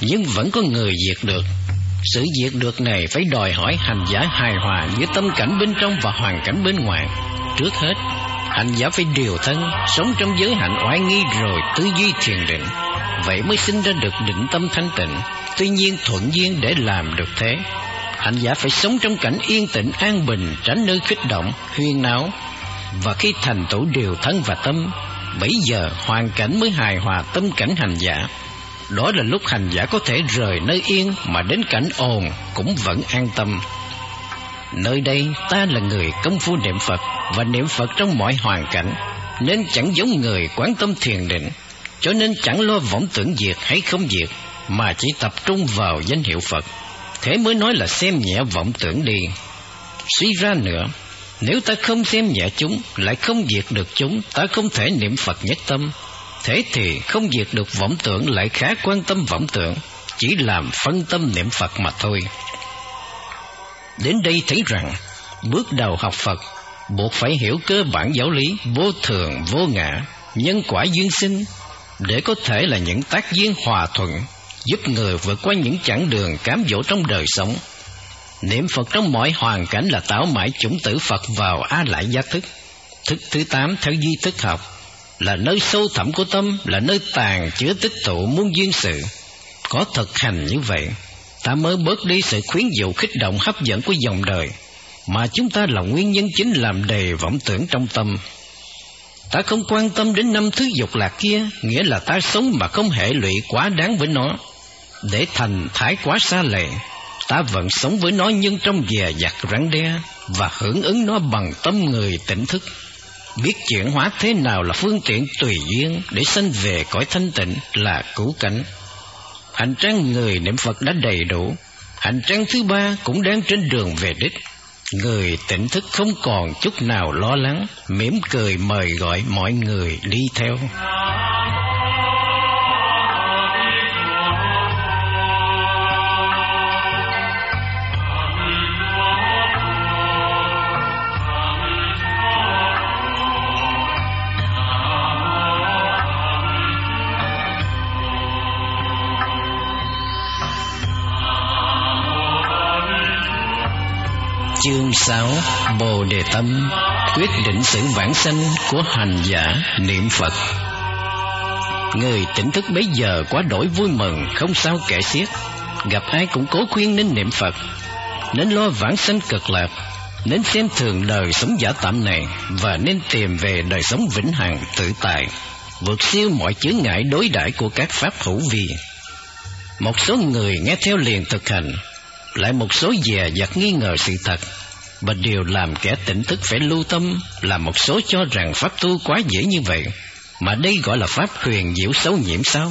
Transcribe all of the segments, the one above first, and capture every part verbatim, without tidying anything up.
nhưng vẫn có người diệt được. Sự diệt được này phải đòi hỏi hành giả hài hòa giữa tâm cảnh bên trong và hoàn cảnh bên ngoài. Trước hết, hành giả phải điều thân, sống trong giới hạnh oai nghi rồi tư duy thiền định, vậy mới sinh ra được định tâm thanh tịnh. Tuy nhiên thuận duyên để làm được thế, hành giả phải sống trong cảnh yên tĩnh an bình, tránh nơi kích động, huyên náo. Và khi thành tựu điều thân và tâm, bấy giờ hoàn cảnh mới hài hòa tâm cảnh hành giả. Đó là lúc hành giả có thể rời nơi yên mà đến cảnh ồn cũng vẫn an tâm. Nơi đây ta là người công phu niệm Phật và niệm Phật trong mọi hoàn cảnh, nên chẳng giống người quán tâm thiền định, cho nên chẳng lo vọng tưởng diệt hay không diệt, mà chỉ tập trung vào danh hiệu Phật. Thế mới nói là xem nhẹ vọng tưởng đi. Suy ra nữa, nếu ta không xem nhẹ chúng, lại không diệt được chúng, ta không thể niệm Phật nhất tâm. Thế thì không diệt được vọng tưởng lại khá quan tâm vọng tưởng, chỉ làm phân tâm niệm Phật mà thôi. Đến đây thấy rằng, bước đầu học Phật, buộc phải hiểu cơ bản giáo lý vô thường, vô ngã, nhân quả duyên sinh, để có thể là những tác duyên hòa thuận, giúp người vượt qua những chặng đường cám dỗ trong đời sống. Niệm Phật trong mọi hoàn cảnh là tạo mãi chủng tử Phật vào A Lại Gia Thức. Thức thứ tám theo duy thức học, là nơi sâu thẳm của tâm, là nơi tàng chứa tích tụ muôn duyên sự. Có thực hành như vậy, ta mới bớt đi sự khuyến dụ kích động hấp dẫn của dòng đời, mà chúng ta là nguyên nhân chính làm đầy vọng tưởng trong tâm. Ta không quan tâm đến năm thứ dục lạc kia, nghĩa là ta sống mà không hệ lụy quá đáng với nó, để thành thái quá xa lệ. Ta vẫn sống với nó nhưng trong dè dặt rắn đe, và hưởng ứng nó bằng tâm người tỉnh thức, biết chuyển hóa thế nào là phương tiện tùy duyên để sanh về cõi thanh tịnh là cứu cánh. Hành trang người niệm Phật đã đầy đủ, hành trang thứ ba cũng đang trên đường về đích. Người tỉnh thức không còn chút nào lo lắng, mỉm cười mời gọi mọi người đi theo. Chương sáu. Bồ Đề Tâm, quyết định sự vãng sanh của hành giả niệm Phật. Người tỉnh thức bấy giờ quá đổi vui mừng, không sao kể xiết. Gặp ai cũng cố khuyên nên niệm Phật, nên lo vãng sanh cực lạc, nên xem thường đời sống giả tạm này, và nên tìm về đời sống vĩnh hằng tự tại, vượt siêu mọi chướng ngại đối đãi của các pháp hữu vi. Một số người nghe theo liền thực hành, lại một số dè dặt nghi ngờ sự thật, và điều làm kẻ tỉnh thức phải lưu tâm là một số cho rằng pháp tu quá dễ như vậy, mà đây gọi là pháp huyền diệu sâu nhiễm sao?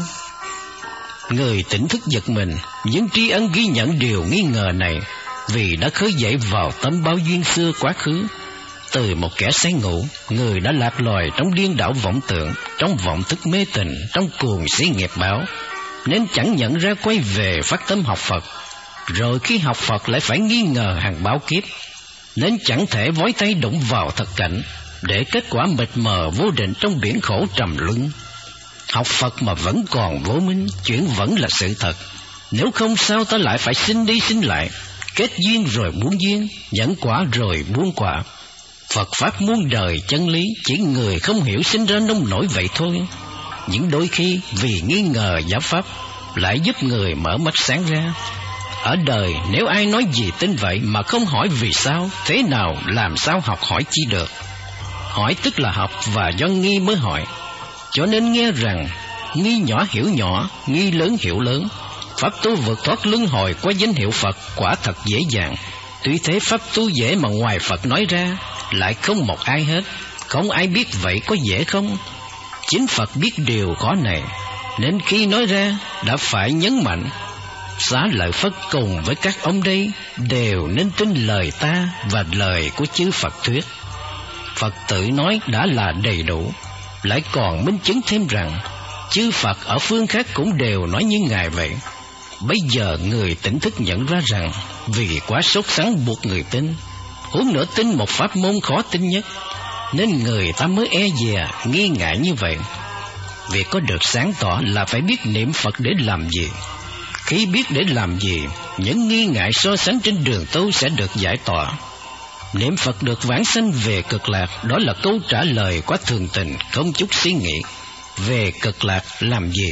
Người tỉnh thức giật mình, nhưng tri ân ghi nhận điều nghi ngờ này, vì đã khơi dậy vào tâm bao duyên xưa quá khứ. Từ một kẻ say ngủ, người đã lạc lòi trong điên đảo vọng tưởng, trong vọng thức mê tình, trong cuồng si nghiệp báo, nên chẳng nhận ra quay về phát tâm học Phật. Rồi khi học Phật lại phải nghi ngờ hàng báo kiếp, nên chẳng thể vói tay đụng vào thật cảnh, để kết quả mịt mờ vô định trong biển khổ trầm luân. Học Phật mà vẫn còn vô minh, chuyện vẫn là sự thật. Nếu không sao ta lại phải sinh đi sinh lại, kết duyên rồi buông duyên, nhận quả rồi buông quả. Phật Pháp muôn đời chân lý, chỉ người không hiểu sinh ra nông nổi vậy thôi. Những đôi khi vì nghi ngờ giáo Pháp, lại giúp người mở mắt sáng ra. Ở đời nếu ai nói gì tin vậy mà không hỏi vì sao, thế nào làm sao học hỏi chi được. Hỏi tức là học, và do nghi mới hỏi. Cho nên nghe rằng nghi nhỏ hiểu nhỏ, nghi lớn hiểu lớn. Pháp tu vượt thoát luân hồi qua danh hiệu Phật quả thật dễ dàng. Tuy thế pháp tu dễ mà ngoài Phật nói ra lại không một ai hết. Không ai biết vậy có dễ không? Chính Phật biết điều khó này, nên khi nói ra đã phải nhấn mạnh. Xá Lợi Phất cùng với các ông đây đều nên tin lời ta và lời của chư Phật thuyết. Phật tự nói đã là đầy đủ, lại còn minh chứng thêm rằng chư Phật ở phương khác cũng đều nói như Ngài vậy. Bây giờ người tỉnh thức nhận ra rằng vì quá sốt sắng buộc người tin, huống nữa tin một pháp môn khó tin nhất, nên người ta mới e dè nghi ngại như vậy. Việc có được sáng tỏ là phải biết niệm Phật để làm gì. Khi biết để làm gì, những nghi ngại so sánh trên đường tu sẽ được giải tỏa. Niệm Phật được vãng sanh về cực lạc, đó là câu trả lời quá thường tình, không chút suy nghĩ. Về cực lạc làm gì?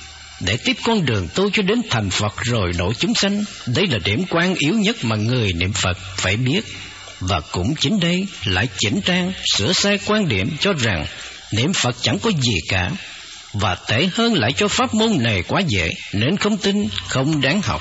Để tiếp con đường tu cho đến thành Phật rồi độ chúng sanh. Đây là điểm quan yếu nhất mà người niệm Phật phải biết. Và cũng chính đây lại chỉnh trang, sửa sai quan điểm cho rằng niệm Phật chẳng có gì cả. Và tệ hơn lại cho pháp môn này quá dễ, nên không tin, không đáng học.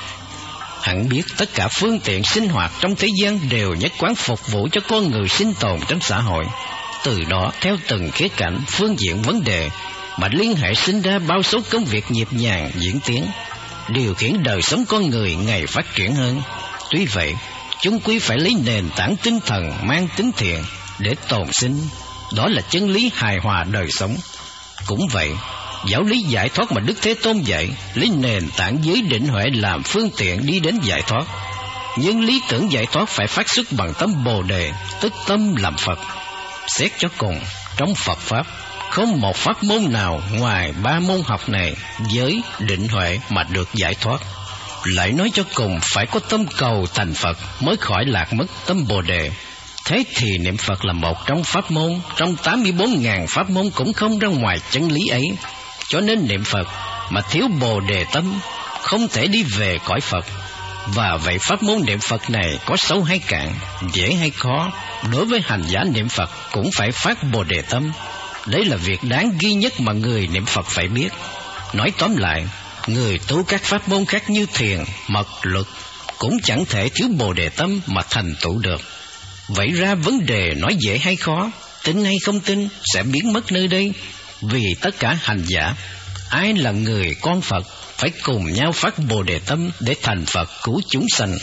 Hẳn biết tất cả phương tiện sinh hoạt trong thế gian đều nhất quán phục vụ cho con người sinh tồn trong xã hội. Từ đó theo từng khía cạnh, phương diện vấn đề mà liên hệ sinh ra bao số công việc nhịp nhàng diễn tiến, điều khiển đời sống con người ngày phát triển hơn. Tuy vậy, chúng quy phải lấy nền tảng tinh thần mang tính thiện để tồn sinh, đó là chân lý hài hòa đời sống. Cũng vậy, giáo lý giải thoát mà Đức Thế Tôn dạy, lấy nền tảng giới định huệ làm phương tiện đi đến giải thoát. Nhưng lý tưởng giải thoát phải phát xuất bằng tâm Bồ Đề, tức tâm làm Phật. Xét cho cùng, trong Phật Pháp, không một pháp môn nào ngoài ba môn học này, giới, định huệ mà được giải thoát. Lại nói cho cùng, phải có tâm cầu thành Phật mới khỏi lạc mất tâm Bồ Đề. Thế thì niệm Phật là một trong pháp môn, trong tám mươi bốn nghìn pháp môn cũng không ra ngoài chân lý ấy. Cho nên niệm Phật mà thiếu Bồ Đề tâm, không thể đi về cõi Phật. Và vậy pháp môn niệm Phật này có sâu hay cạn, dễ hay khó, đối với hành giả niệm Phật cũng phải phát Bồ Đề tâm. Đấy là việc đáng ghi nhất mà người niệm Phật phải biết. Nói tóm lại, người tu các pháp môn khác như thiền, mật, luật cũng chẳng thể thiếu Bồ Đề tâm mà thành tựu được. Vậy ra vấn đề nói dễ hay khó, tin hay không tin sẽ biến mất nơi đây. Vì tất cả hành giả, ai là người con Phật, phải cùng nhau phát Bồ Đề tâm để thành Phật cứu chúng sanh.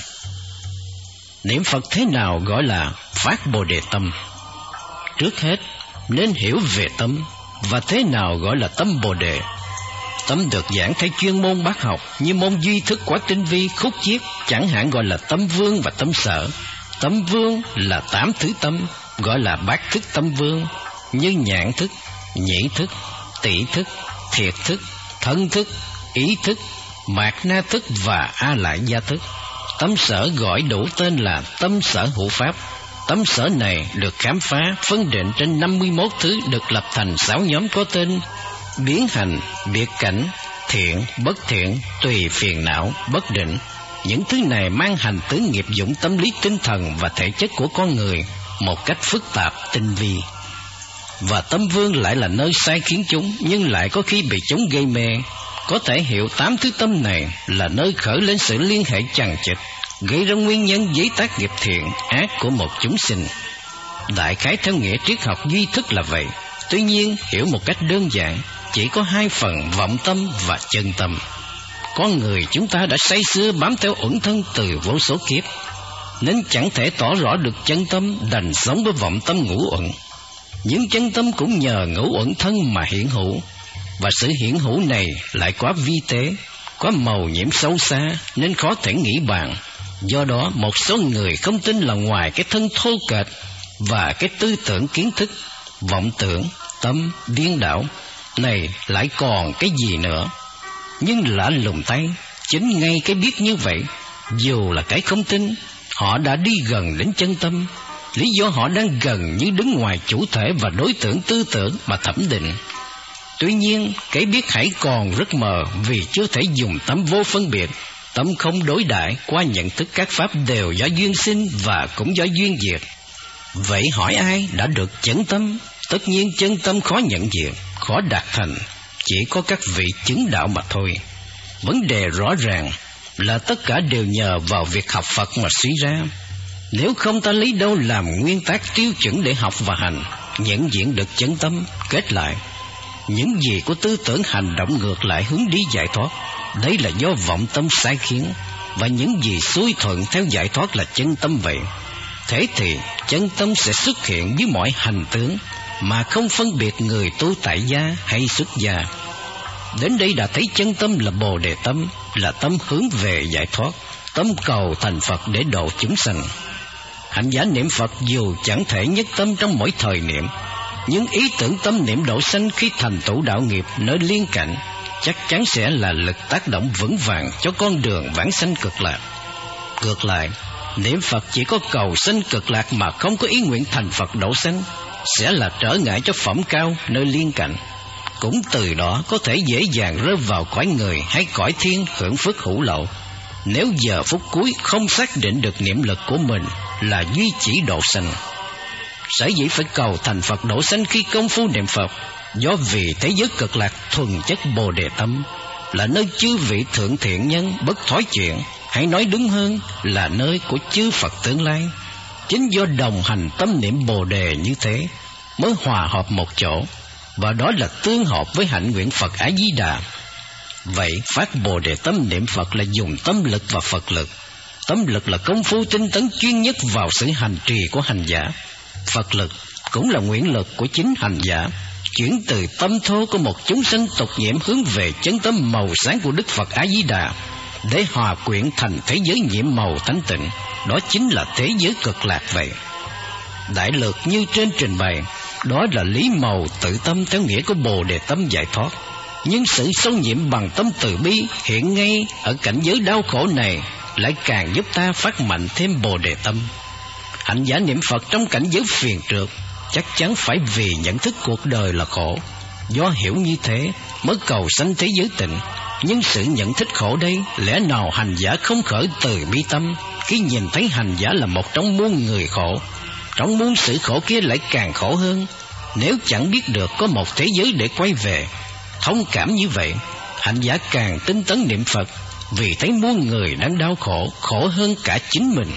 Niệm Phật thế nào gọi là phát Bồ Đề tâm? Trước hết nên hiểu về tâm, và thế nào gọi là tâm Bồ Đề. Tâm được giảng theo chuyên môn bác học, như môn duy thức quá tinh vi khúc chiết, chẳng hạn gọi là tâm vương và tâm sở. Tâm vương là tám thứ tâm, gọi là bát thức tâm vương, như nhãn thức, nhĩ thức, tỷ thức, thiệt thức, thân thức, ý thức, mạt na thức và a lại gia thức. Tâm sở gọi đủ tên là tâm sở hữu pháp. Tâm sở này được khám phá, phân định trên năm mươi mốt thứ, được lập thành sáu nhóm có tên: biến hành, biệt cảnh, thiện, bất thiện, tùy, phiền não, bất định. Những thứ này mang hành tướng nghiệp dụng tâm lý tinh thần và thể chất của con người một cách phức tạp, tinh vi. Và tâm vương lại là nơi sai khiến chúng, nhưng lại có khi bị chúng gây mê. Có thể hiểu tám thứ tâm này là nơi khởi lên sự liên hệ chằng chịt, gây ra nguyên nhân giấy tác nghiệp thiện, ác của một chúng sinh. Đại khái theo nghĩa triết học duy thức là vậy. Tuy nhiên, hiểu một cách đơn giản, chỉ có hai phần vọng tâm và chân tâm. Con người chúng ta đã say sưa bám theo uẩn thân từ vô số kiếp, nên chẳng thể tỏ rõ được chân tâm, đành sống với vọng tâm ngũ uẩn. Nhưng chân tâm cũng nhờ ngũ uẩn thân mà hiển hữu, và sự hiển hữu này lại quá vi tế, có màu nhiễm sâu xa nên khó thể nghĩ bàn. Do đó một số người không tin là ngoài cái thân thô kệch và cái tư tưởng kiến thức, vọng tưởng, tâm, điên đảo này lại còn cái gì nữa. Nhưng lạ lùng tay, chính ngay cái biết như vậy, dù là cái không tin, họ đã đi gần đến chân tâm. Lý do họ đang gần như đứng ngoài chủ thể và đối tượng tư tưởng mà thẩm định. Tuy nhiên, cái biết hãy còn rất mờ, vì chưa thể dùng tâm vô phân biệt, tâm không đối đãi qua nhận thức các pháp đều do duyên sinh và cũng do duyên diệt. Vậy hỏi ai đã được chân tâm? Tất nhiên chân tâm khó nhận diện, khó đạt thành, chỉ có các vị chứng đạo mà thôi. Vấn đề rõ ràng là tất cả đều nhờ vào việc học Phật mà suy ra. Nếu không ta lấy đâu làm nguyên tắc tiêu chuẩn để học và hành, nhận diện được chân tâm. Kết lại, những gì của tư tưởng hành động ngược lại hướng đi giải thoát, đấy là do vọng tâm sai khiến, và những gì xuôi thuận theo giải thoát là chân tâm vậy. Thế thì chân tâm sẽ xuất hiện với mọi hành tướng, mà không phân biệt người tu tại gia hay xuất gia. Đến đây đã thấy chân tâm là Bồ Đề tâm, là tâm hướng về giải thoát, tâm cầu thành Phật để độ chúng sanh. Hành giả niệm Phật dù chẳng thể nhất tâm trong mỗi thời niệm, nhưng ý tưởng tâm niệm độ sanh khi thành tựu đạo nghiệp nơi liên cảnh, chắc chắn sẽ là lực tác động vững vàng cho con đường vãng sanh cực lạc. Ngược lại, niệm Phật chỉ có cầu sanh cực lạc mà không có ý nguyện thành Phật độ sanh, sẽ là trở ngại cho phẩm cao nơi liên cạnh. Cũng từ đó có thể dễ dàng rơi vào cõi người hay cõi thiên hưởng phước hữu lậu. Nếu giờ phút cuối không xác định được niệm lực của mình là duy chỉ độ sanh. Sở dĩ phải cầu thành Phật độ sanh khi công phu niệm Phật, do vì thế giới cực lạc thuần chất Bồ Đề tâm, là nơi chư vị thượng thiện nhân bất thối chuyện, hay nói đúng hơn là nơi của chư Phật tương lai. Chính do đồng hành tâm niệm Bồ Đề như thế mới hòa hợp một chỗ, và đó là tương hợp với hạnh nguyện Phật A Di Đà. Vậy phát Bồ Đề tâm niệm Phật là dùng tâm lực và Phật lực. Tâm lực là công phu tinh tấn chuyên nhất vào sự hành trì của hành giả. Phật lực cũng là nguyện lực của chính hành giả, chuyển từ tâm thô của một chúng sanh tục nhiễm hướng về chân tâm màu sáng của Đức Phật A Di Đà, để hòa quyện thành thế giới nhiễm màu thánh tịnh. Đó chính là thế giới cực lạc vậy. Đại lược như trên trình bày, đó là lý màu tự tâm theo nghĩa của Bồ Đề tâm giải thoát. Nhưng sự sâu nhiễm bằng tâm từ bi hiện ngay ở cảnh giới đau khổ này lại càng giúp ta phát mạnh thêm Bồ Đề tâm. Hạnh giả niệm Phật trong cảnh giới phiền trượt chắc chắn phải vì nhận thức cuộc đời là khổ, do hiểu như thế mới cầu sanh thế giới tịnh. Nhưng sự nhận thức khổ đây, lẽ nào hành giả không khởi từ bi tâm khi nhìn thấy hành giả là một trong muôn người khổ? Trong muôn sự khổ kia lại càng khổ hơn, nếu chẳng biết được có một thế giới để quay về. Thông cảm như vậy, hành giả càng tinh tấn niệm Phật, vì thấy muôn người đang đau khổ, khổ hơn cả chính mình.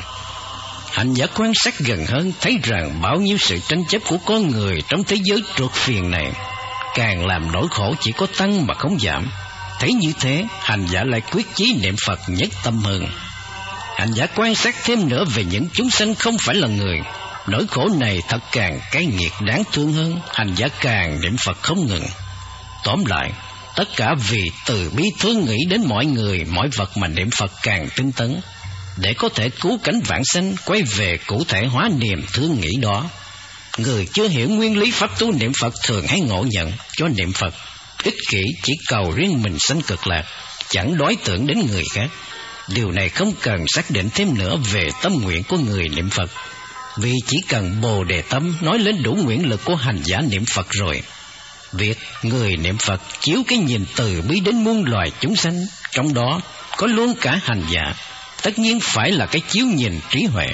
Hành giả quan sát gần hơn, thấy rằng bao nhiêu sự tranh chấp của con người trong thế giới trượt phiền này càng làm nỗi khổ chỉ có tăng mà không giảm. Thấy như thế, hành giả lại quyết chí niệm Phật nhất tâm hơn. Hành giả quan sát thêm nữa về những chúng sanh không phải là người. Nỗi khổ này thật càng cay nghiệt đáng thương hơn, hành giả càng niệm Phật không ngừng. Tóm lại, tất cả vì từ bi thương nghĩ đến mọi người, mọi vật mà niệm Phật càng tinh tấn, để có thể cứu cánh vãng sanh, quay về cụ thể hóa niềm thương nghĩ đó. Người chưa hiểu nguyên lý pháp tu niệm Phật thường hay ngộ nhận cho niệm Phật ích kỷ, chỉ cầu riêng mình sanh cực lạc, chẳng đối tượng đến người khác. Điều này không cần xác định thêm nữa về tâm nguyện của người niệm Phật, vì chỉ cần Bồ Đề tâm nói lên đủ nguyện lực của hành giả niệm Phật rồi. Việc người niệm Phật chiếu cái nhìn từ bi đến muôn loài chúng sanh, trong đó có luôn cả hành giả, tất nhiên phải là cái chiếu nhìn trí huệ.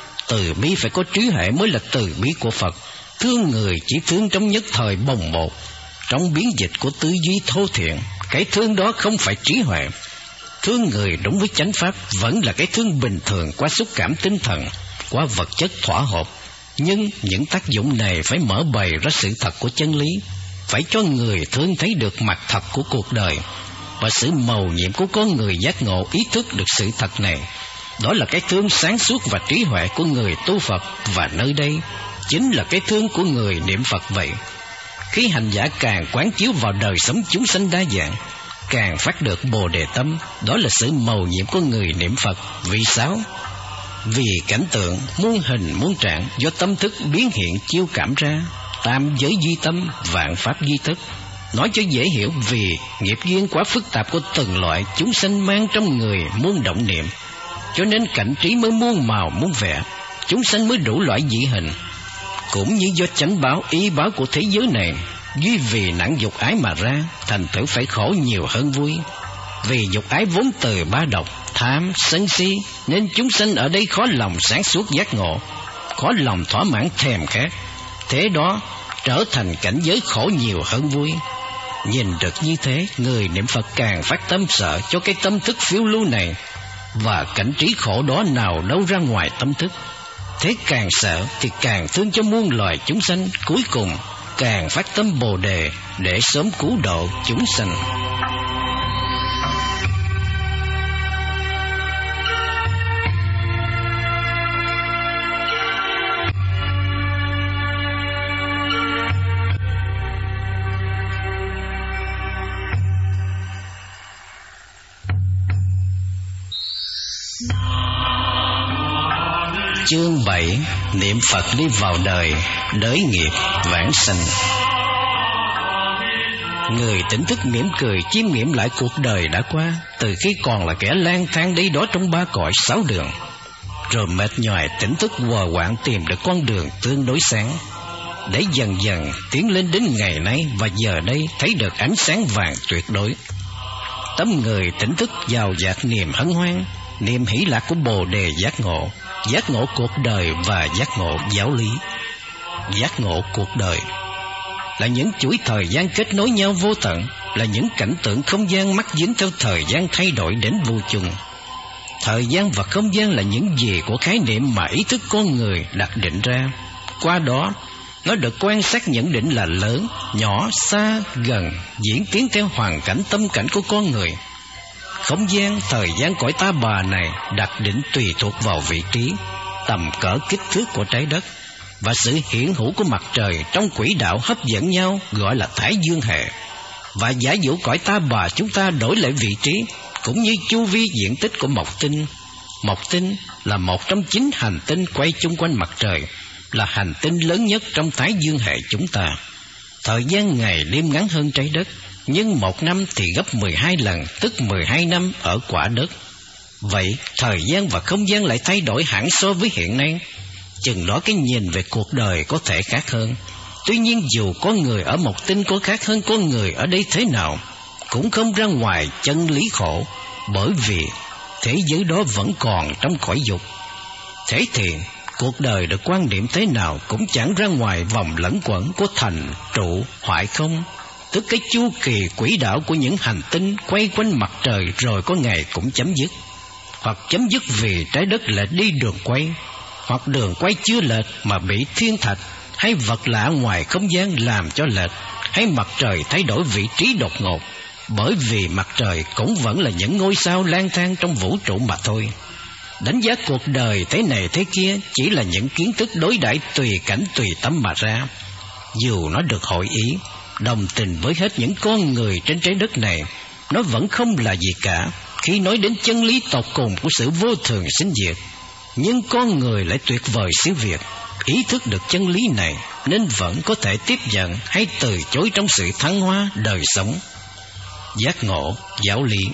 Từ bi phải có trí huệ mới là từ bi của Phật. Thương người chỉ thương trong nhất thời bồng bột, trong biến dịch của tư duy thô thiện, cái thương đó không phải trí huệ. Thương người đúng với chánh pháp vẫn là cái thương bình thường qua xúc cảm tinh thần, qua vật chất thỏa hợp. Nhưng những tác dụng này phải mở bày ra sự thật của chân lý, phải cho người thương thấy được mặt thật của cuộc đời, và sự mầu nhiệm của con người giác ngộ ý thức được sự thật này. Đó là cái thương sáng suốt và trí huệ của người tu Phật, và nơi đây chính là cái thương của người niệm Phật vậy. Khi hành giả càng quán chiếu vào đời sống chúng sanh đa dạng, càng phát được Bồ Đề tâm, đó là sự mầu nhiệm của người niệm Phật. Vì sao? Vì cảnh tượng muôn hình muôn trạng do tâm thức biến hiện chiêu cảm ra, tam giới duy tâm, vạn pháp duy thức. Nói cho dễ hiểu, vì nghiệp duyên quá phức tạp của từng loại chúng sanh mang trong người muôn động niệm, cho nên cảnh trí mới muôn màu muôn vẻ, chúng sanh mới đủ loại dị hình. Cũng như do chánh báo ý báo của thế giới này, duy vì nặng dục ái mà ra, thành thử phải khổ nhiều hơn vui. Vì dục ái vốn từ ba độc, tham, sân si, nên chúng sanh ở đây khó lòng sáng suốt giác ngộ, khó lòng thỏa mãn thèm khát. Thế đó trở thành cảnh giới khổ nhiều hơn vui. Nhìn được như thế, người niệm Phật càng phát tâm sợ cho cái tâm thức phiêu lưu này, và cảnh trí khổ đó nào đâu ra ngoài tâm thức. Thế càng sợ thì càng thương cho muôn loài chúng sanh, cuối cùng càng phát tâm Bồ Đề để sớm cứu độ chúng sanh. Chương bảy. Niệm Phật đi vào đời, đới nghiệp vãng sanh. Người tỉnh thức mỉm cười chiêm nghiệm lại cuộc đời đã qua, từ khi còn là kẻ lang thang đây đó trong ba cõi sáu đường. Rồi mệt nhoài tỉnh thức quờ quạng tìm được con đường tương đối sáng, để dần dần tiến lên đến ngày nay và giờ đây thấy được ánh sáng vàng tuyệt đối. Tấm người tỉnh thức giàu dạt niềm hân hoan, niềm hỷ lạc của Bồ Đề giác ngộ, giác ngộ cuộc đời và giác ngộ giáo lý. Giác ngộ cuộc đời là những chuỗi thời gian kết nối nhau vô tận, là những cảnh tượng không gian mắc dính theo thời gian thay đổi đến vô chung. Thời gian và không gian là những gì của khái niệm mà ý thức con người đặt định ra. Qua đó, nó được quan sát nhận định là lớn, nhỏ, xa, gần, diễn tiến theo hoàn cảnh tâm cảnh của con người. Không gian, thời gian cõi ta bà này đặt định tùy thuộc vào vị trí, tầm cỡ kích thước của trái đất và sự hiện hữu của mặt trời trong quỹ đạo hấp dẫn nhau gọi là Thái Dương hệ. Và giả dụ cõi ta bà chúng ta đổi lại vị trí, cũng như chu vi diện tích của Mộc Tinh. Mộc Tinh là một trong chín hành tinh quay chung quanh mặt trời, là hành tinh lớn nhất trong Thái Dương hệ chúng ta. Thời gian ngày đêm ngắn hơn trái đất, nhưng một năm thì gấp mười hai lần, tức mười hai năm ở quả đất. Vậy thời gian và không gian lại thay đổi hẳn so với hiện nay. Chừng đó cái nhìn về cuộc đời có thể khác hơn. Tuy nhiên dù con người ở Mộc Tinh có khác hơn con người ở đây thế nào, cũng không ra ngoài chân lý khổ, bởi vì thế giới đó vẫn còn trong cõi dục. Thế thì cuộc đời được quan điểm thế nào cũng chẳng ra ngoài vòng lẫn quẩn của thành trụ hoại không, tức cái chu kỳ quỹ đạo của những hành tinh quay quanh mặt trời rồi có ngày cũng chấm dứt. Hoặc chấm dứt vì trái đất lệch đi đường quay, hoặc đường quay chưa lệch mà bị thiên thạch hay vật lạ ngoài không gian làm cho lệch, hay mặt trời thay đổi vị trí đột ngột, bởi vì mặt trời cũng vẫn là những ngôi sao lang thang trong vũ trụ mà thôi. Đánh giá cuộc đời thế này thế kia chỉ là những kiến thức đối đãi tùy cảnh tùy tâm mà ra. Dù nó được hội ý, đồng tình với hết những con người trên trái đất này, nó vẫn không là gì cả khi nói đến chân lý tột cùng của sự vô thường sinh diệt. Nhưng con người lại tuyệt vời xứ việc, ý thức được chân lý này nên vẫn có thể tiếp nhận hay từ chối trong sự thăng hoa đời sống. Giác ngộ giáo lý.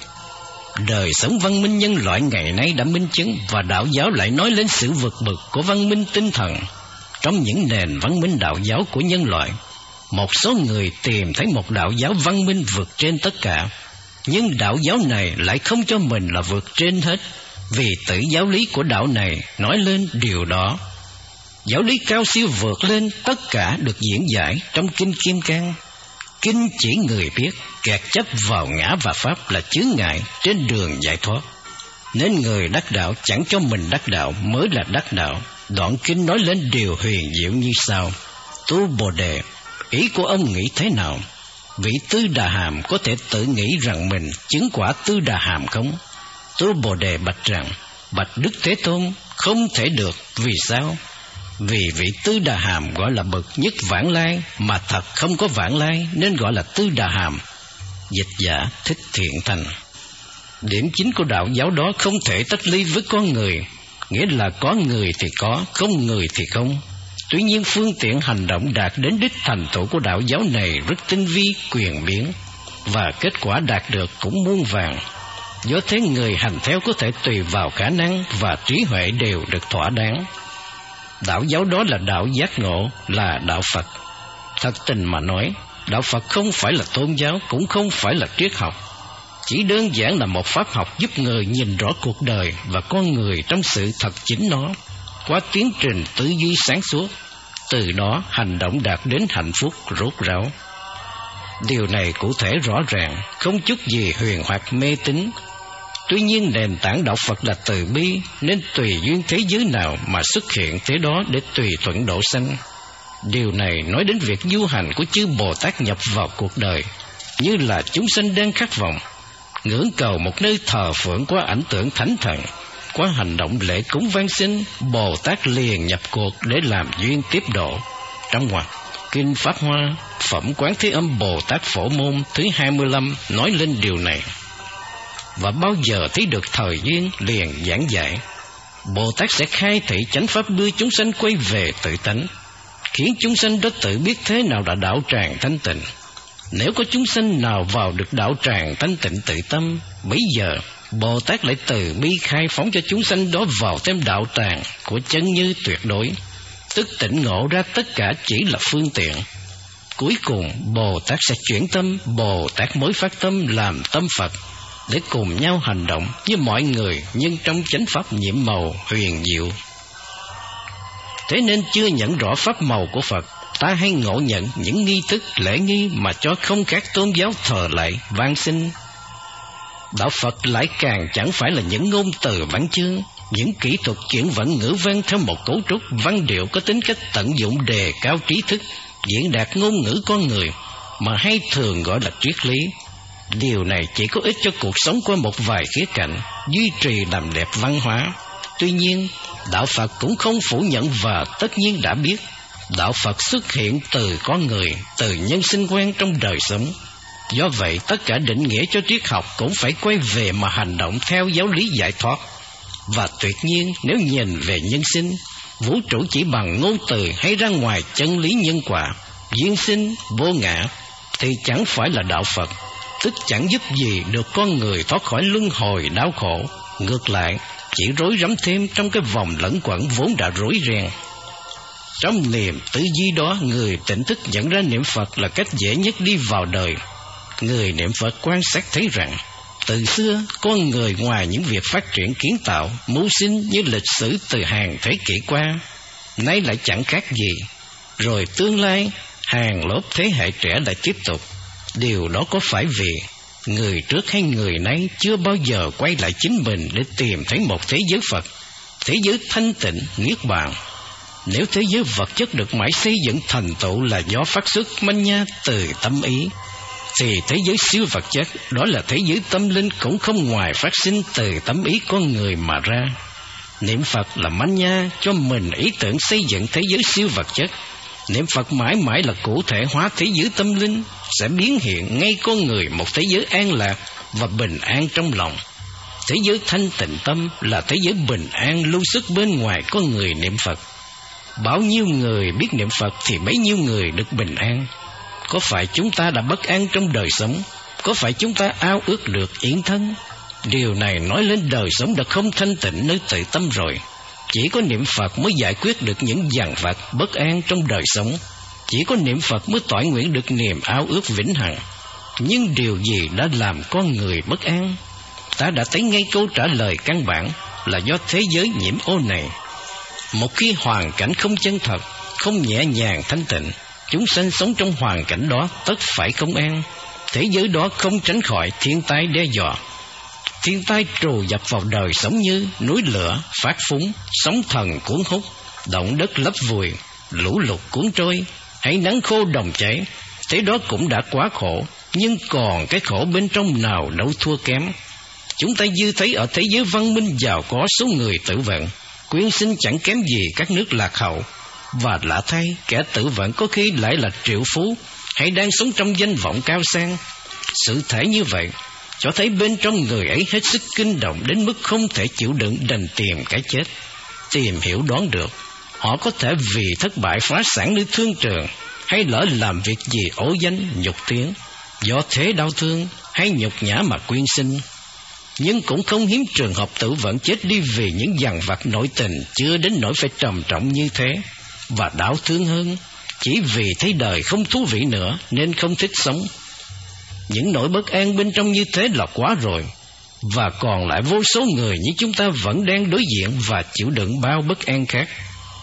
Đời sống văn minh nhân loại ngày nay đã minh chứng, và đạo giáo lại nói lên sự vượt bậc của văn minh tinh thần. Trong những nền văn minh đạo giáo của nhân loại, một số người tìm thấy một đạo giáo văn minh vượt trên tất cả, nhưng đạo giáo này lại không cho mình là vượt trên hết, vì tự giáo lý của đạo này nói lên điều đó. Giáo lý cao siêu vượt lên tất cả được diễn giải trong Kinh Kim Cang. Kinh chỉ người biết kẹt chấp vào ngã và pháp là chướng ngại trên đường giải thoát, nên người đắc đạo chẳng cho mình đắc đạo mới là đắc đạo. Đoạn kinh nói lên điều huyền diệu như sau: Tu Bồ Đề, ý của ông nghĩ thế nào? Vị Tư Đà Hàm có thể tự nghĩ rằng mình chứng quả Tư Đà Hàm không? Tu Bồ Đề bạch rằng: bạch Đức Thế Tôn, không thể được. Vì sao? Vì vị Tư Đà Hàm gọi là bậc nhất vãng lai, mà thật không có vãng lai nên gọi là Tư Đà Hàm. Dịch giả Thích Thiện Thành. Điểm chính của đạo giáo đó không thể tách ly với con người, nghĩa là có người thì có, không người thì không. Tuy nhiên phương tiện hành động đạt đến đích thành tựu của đạo giáo này rất tinh vi, quyền biến, và kết quả đạt được cũng muôn vàn. Do thế người hành theo có thể tùy vào khả năng và trí huệ đều được thỏa đáng. Đạo giáo đó là đạo giác ngộ, là đạo Phật. Thật tình mà nói, đạo Phật không phải là tôn giáo, cũng không phải là triết học, chỉ đơn giản là một pháp học giúp người nhìn rõ cuộc đời và con người trong sự thật chính nó, qua tiến trình tư duy sáng suốt, từ đó hành động đạt đến hạnh phúc rốt ráo. Điều này cụ thể rõ ràng, không chút gì huyền hoặc mê tín. Tuy nhiên nền tảng đạo Phật là từ bi, nên tùy duyên thế giới nào mà xuất hiện thế đó để tùy thuận độ sanh. Điều này nói đến việc du hành của chư Bồ Tát nhập vào cuộc đời, như là chúng sanh đang khát vọng, ngưỡng cầu một nơi thờ phượng qua ảnh tượng thánh thần. Qua hành động lễ cúng vang sinh, Bồ Tát liền nhập cuộc để làm duyên tiếp độ. Trong ngoặc Kinh Pháp Hoa, Phẩm Quán Thế Âm Bồ Tát Phổ Môn thứ hai mươi lăm nói lên điều này. Và bao giờ thấy được thời duyên liền giảng dạy, Bồ Tát sẽ khai thị chánh pháp đưa chúng sanh quay về tự tánh, khiến chúng sanh đó tự biết thế nào là đạo tràng thanh tịnh. Nếu có chúng sanh nào vào được đạo tràng thanh tịnh tự tâm, bấy giờ Bồ Tát lại từ bi khai phóng cho chúng sanh đó vào thêm đạo tràng của chân như tuyệt đối, tức tỉnh ngộ ra tất cả chỉ là phương tiện. Cuối cùng Bồ Tát sẽ chuyển tâm, Bồ Tát mới phát tâm làm tâm Phật, để cùng nhau hành động với mọi người, nhưng trong chánh pháp nhiệm màu huyền diệu. Thế nên chưa nhận rõ pháp màu của Phật, ta hay ngộ nhận những nghi thức lễ nghi mà cho không các tôn giáo thờ lạy van xin. Đạo Phật lại càng chẳng phải là những ngôn từ văn chương, những kỹ thuật chuyển vận ngữ văn theo một cấu trúc văn điệu có tính cách tận dụng đề cao trí thức, diễn đạt ngôn ngữ con người, mà hay thường gọi là triết lý. Điều này chỉ có ích cho cuộc sống qua một vài khía cạnh, duy trì làm đẹp văn hóa. Tuy nhiên, đạo Phật cũng không phủ nhận và tất nhiên đã biết, đạo Phật xuất hiện từ con người, từ nhân sinh quan trong đời sống. Do vậy, tất cả định nghĩa cho triết học cũng phải quay về mà hành động theo giáo lý giải thoát. Và tuyệt nhiên, nếu nhìn về nhân sinh, vũ trụ chỉ bằng ngôn từ hay ra ngoài chân lý nhân quả, duyên sinh, vô ngã, thì chẳng phải là đạo Phật, tức chẳng giúp gì được con người thoát khỏi luân hồi đau khổ. Ngược lại, chỉ rối rắm thêm trong cái vòng lẫn quẩn vốn đã rối ren. Trong niềm tư duy đó, người tỉnh thức nhận ra niệm Phật là cách dễ nhất đi vào đời. Người niệm Phật quan sát thấy rằng, từ xưa, con người ngoài những việc phát triển kiến tạo, mưu sinh như lịch sử từ hàng thế kỷ qua, nay lại chẳng khác gì. Rồi tương lai, hàng lớp thế hệ trẻ lại tiếp tục. Điều đó có phải vì người trước hay người nay chưa bao giờ quay lại chính mình để tìm thấy một thế giới Phật, thế giới thanh tịnh, niết bàn? Nếu thế giới vật chất được mãi xây dựng thành tựu là do phát xuất manh nha từ tâm ý, thì thế giới siêu vật chất, đó là thế giới tâm linh, cũng không ngoài phát sinh từ tâm ý con người mà ra. Niệm Phật là manh nha cho mình ý tưởng xây dựng thế giới siêu vật chất. Niệm Phật mãi mãi là cụ thể hóa thế giới tâm linh, sẽ biến hiện ngay con người một thế giới an lạc và bình an trong lòng. Thế giới thanh tịnh tâm là thế giới bình an lưu xuất bên ngoài con người niệm Phật. Bao nhiêu người biết niệm Phật thì bấy nhiêu người được bình an. Có phải chúng ta đã bất an trong đời sống? Có phải chúng ta ao ước được yên thân? Điều này nói lên đời sống đã không thanh tịnh nơi tự tâm rồi. Chỉ có niệm Phật mới giải quyết được những dằn vặt bất an trong đời sống. Chỉ có niệm Phật mới toại nguyện được niềm ao ước vĩnh hằng. Nhưng điều gì đã làm con người bất an? Ta đã thấy ngay câu trả lời căn bản là do thế giới nhiễm ô này. Một khi hoàn cảnh không chân thật, không nhẹ nhàng thanh tịnh, chúng sanh sống trong hoàn cảnh đó tất phải không an. Thế giới đó không tránh khỏi thiên tai đe dọa. Thiên tai trù dập vào đời sống như núi lửa phát phúng, sóng thần cuốn hút, động đất lấp vùi, lũ lụt cuốn trôi, hay nắng khô đồng cháy. Thế đó cũng đã quá khổ, nhưng còn cái khổ bên trong nào đâu thua kém. Chúng ta dư thấy ở thế giới văn minh giàu có số người tử vận, quyến sinh chẳng kém gì các nước lạc hậu. Và lạ thay, kẻ tử vận có khi lại là triệu phú, hay đang sống trong danh vọng cao sang. Sự thể như vậy cho thấy bên trong người ấy hết sức kinh động đến mức không thể chịu đựng, đành tìm cái chết. Tìm hiểu đoán được, họ có thể vì thất bại phá sản nơi thương trường, hay lỡ làm việc gì ổ danh nhục tiếng, do thế đau thương hay nhục nhã mà quyên sinh. Nhưng cũng không hiếm trường hợp tử vận chết đi vì những dằn vặt nội tình chưa đến nỗi phải trầm trọng như thế. Và đau thương hơn, chỉ vì thấy đời không thú vị nữa nên không thích sống. Những nỗi bất an bên trong như thế là quá rồi. Và còn lại vô số người như chúng ta vẫn đang đối diện và chịu đựng bao bất an khác.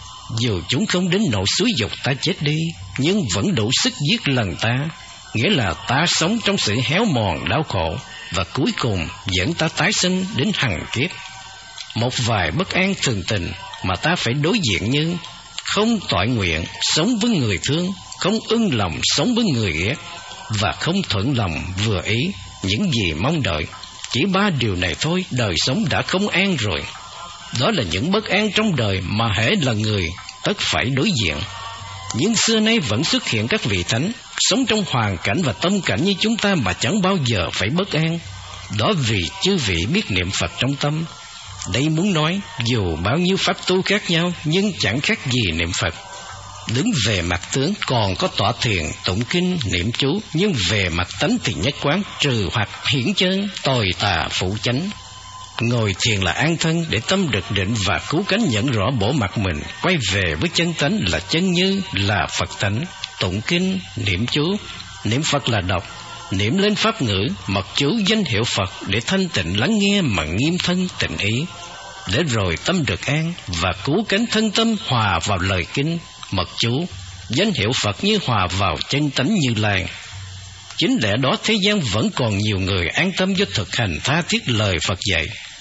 Dù chúng không đến nỗi xúi dục ta chết đi, nhưng vẫn đủ sức giết lần ta. Nghĩa là ta sống trong sự héo mòn đau khổ, và cuối cùng dẫn ta tái sinh đến hằng kiếp. Một vài bất an thường tình mà ta phải đối diện như không toại nguyện sống với người thương, không ưng lòng sống với người ghét, và không thuận lòng vừa ý những gì mong đợi. Chỉ ba điều này thôi, đời sống đã không an rồi. Đó là những bất an trong đời mà hễ là người tất phải đối diện. Nhưng xưa nay vẫn xuất hiện các vị thánh sống trong hoàn cảnh và tâm cảnh như chúng ta mà chẳng bao giờ phải bất an. Đó vì chư vị biết niệm Phật trong tâm. Đây muốn nói dù bao nhiêu pháp tu khác nhau nhưng chẳng khác gì niệm Phật. Đứng về mặt tướng còn có tọa thiền, tụng kinh, niệm chú, nhưng về mặt tánh thì nhất quán, trừ hoặc hiển chân, tồi tà phụ chánh. Ngồi thiền là an thân để tâm được định và cứu cánh nhận rõ bộ mặt mình, quay về với chân tánh là chân như, là Phật tánh. Tụng kinh, niệm chú, niệm Phật là đọc, niệm lên pháp ngữ, mật chú danh hiệu Phật để thanh tịnh lắng nghe mà nghiêm thân tịnh ý, để rồi tâm được an và cứu cánh thân tâm hòa vào lời kinh, mật chú, danh hiệu Phật như hòa vào chân tánh Như Lai. Chính lẽ đó thế gian vẫn còn nhiều người an tâm do thực hành tha thiết lời Phật dạy.